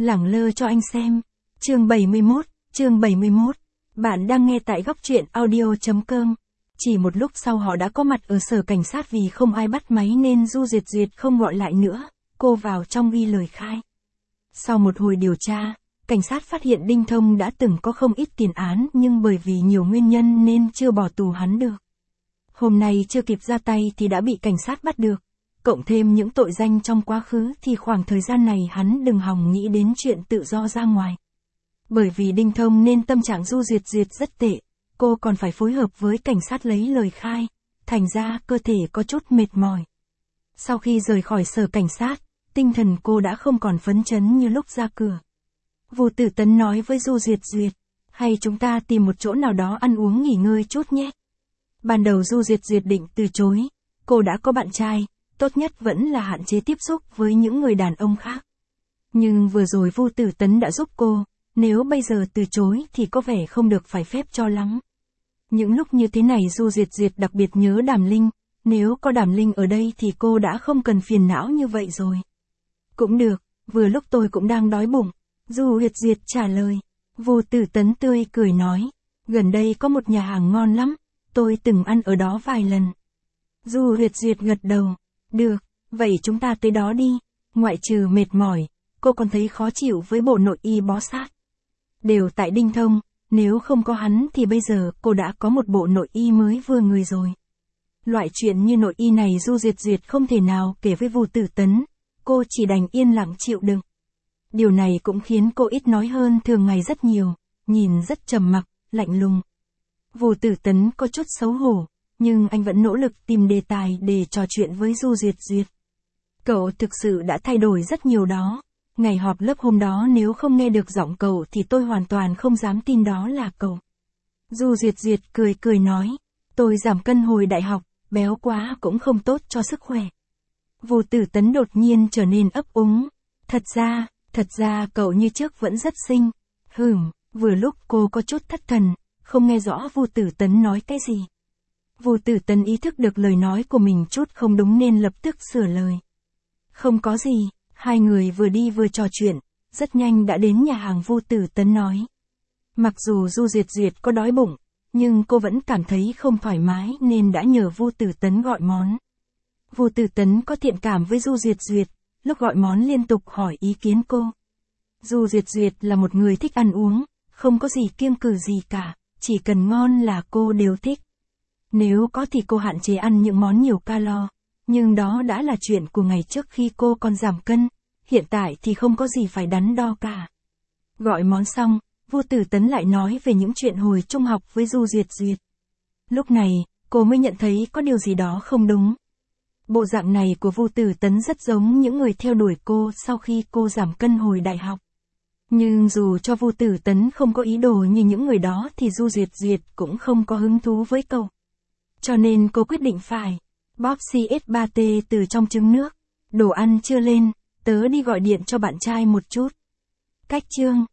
lẳng lơ cho anh xem. Chương 71. Bạn đang nghe tại góc truyện audio.com. Chỉ một lúc sau họ đã có mặt ở sở cảnh sát, vì không ai bắt máy nên Du Duyệt không gọi lại nữa. Cô vào trong ghi lời khai. Sau một hồi điều tra, cảnh sát phát hiện Đinh Thông đã từng có không ít tiền án, nhưng bởi vì nhiều nguyên nhân nên chưa bỏ tù hắn được. Hôm nay chưa kịp ra tay thì đã bị cảnh sát bắt được. Cộng thêm những tội danh trong quá khứ thì khoảng thời gian này hắn đừng hòng nghĩ đến chuyện tự do ra ngoài. Bởi vì Đinh Thông nên tâm trạng Du Duyệt rất tệ, cô còn phải phối hợp với cảnh sát lấy lời khai, thành ra cơ thể có chút mệt mỏi. Sau khi rời khỏi sở cảnh sát, tinh thần cô đã không còn phấn chấn như lúc ra cửa. Vu Tử Tấn nói với Du Duyệt, hay chúng ta tìm một chỗ nào đó ăn uống nghỉ ngơi chút nhé. Ban đầu Du Duyệt định từ chối, cô đã có bạn trai, tốt nhất vẫn là hạn chế tiếp xúc với những người đàn ông khác. Nhưng vừa rồi Vu Tử Tấn đã giúp cô, nếu bây giờ từ chối thì có vẻ không được phải phép cho lắm. Những lúc như thế này Du Duyệt đặc biệt nhớ Đàm Linh, nếu có Đàm Linh ở đây thì cô đã không cần phiền não như vậy rồi. Cũng được, vừa lúc tôi cũng đang đói bụng, Du Duyệt trả lời. Vu Tử Tấn tươi cười nói, gần đây có một nhà hàng ngon lắm, tôi từng ăn ở đó vài lần. Du Duyệt gật đầu, được, vậy chúng ta tới đó đi, ngoại trừ mệt mỏi, cô còn thấy khó chịu với bộ nội y bó sát. Đều tại Đinh Thông, nếu không có hắn thì bây giờ cô đã có một bộ nội y mới vừa người rồi. Loại chuyện như nội y này Du Duyệt không thể nào kể với Vu Tử Tấn, cô chỉ đành yên lặng chịu đựng. Điều này cũng khiến cô ít nói hơn thường ngày rất nhiều, nhìn rất trầm mặc, lạnh lùng. Vu Tử Tấn có chút xấu hổ, nhưng anh vẫn nỗ lực tìm đề tài để trò chuyện với Du Duyệt. Cậu thực sự đã thay đổi rất nhiều đó. Ngày họp lớp hôm đó nếu không nghe được giọng cậu thì tôi hoàn toàn không dám tin đó là cậu. Du Duyệt cười nói, tôi giảm cân hồi đại học, béo quá cũng không tốt cho sức khỏe. Vu Tử Tấn đột nhiên trở nên ấp úng. Thật ra cậu như trước vẫn rất xinh. Vừa lúc cô có chút thất thần, không nghe rõ Vu Tử Tấn nói cái gì. Vu Tử Tấn ý thức được lời nói của mình chút không đúng nên lập tức sửa lời. Không có gì, hai người vừa đi vừa trò chuyện, rất nhanh đã đến nhà hàng Vu Tử Tấn nói. Mặc dù Du Duyệt có đói bụng, nhưng cô vẫn cảm thấy không thoải mái nên đã nhờ Vu Tử Tấn gọi món. Vu Tử Tấn có thiện cảm với Du Duyệt, lúc gọi món liên tục hỏi ý kiến cô. Du Duyệt là một người thích ăn uống, không có gì kiêng cừ gì cả, chỉ cần ngon là cô đều thích. Nếu có thì cô hạn chế ăn những món nhiều calo, nhưng đó đã là chuyện của ngày trước khi cô còn giảm cân, hiện tại thì không có gì phải đắn đo cả. Gọi món xong, Vu Tử Tấn lại nói về những chuyện hồi trung học với Du Duyệt. Lúc này, cô mới nhận thấy có điều gì đó không đúng. Bộ dạng này của Vu Tử Tấn rất giống những người theo đuổi cô sau khi cô giảm cân hồi đại học. Nhưng dù cho Vu Tử Tấn không có ý đồ như những người đó thì Du Duyệt cũng không có hứng thú với cậu. Cho nên cô quyết định phải bóp CS3T từ trong trứng nước. Đồ ăn chưa lên, tớ đi gọi điện cho bạn trai một chút. Cách chương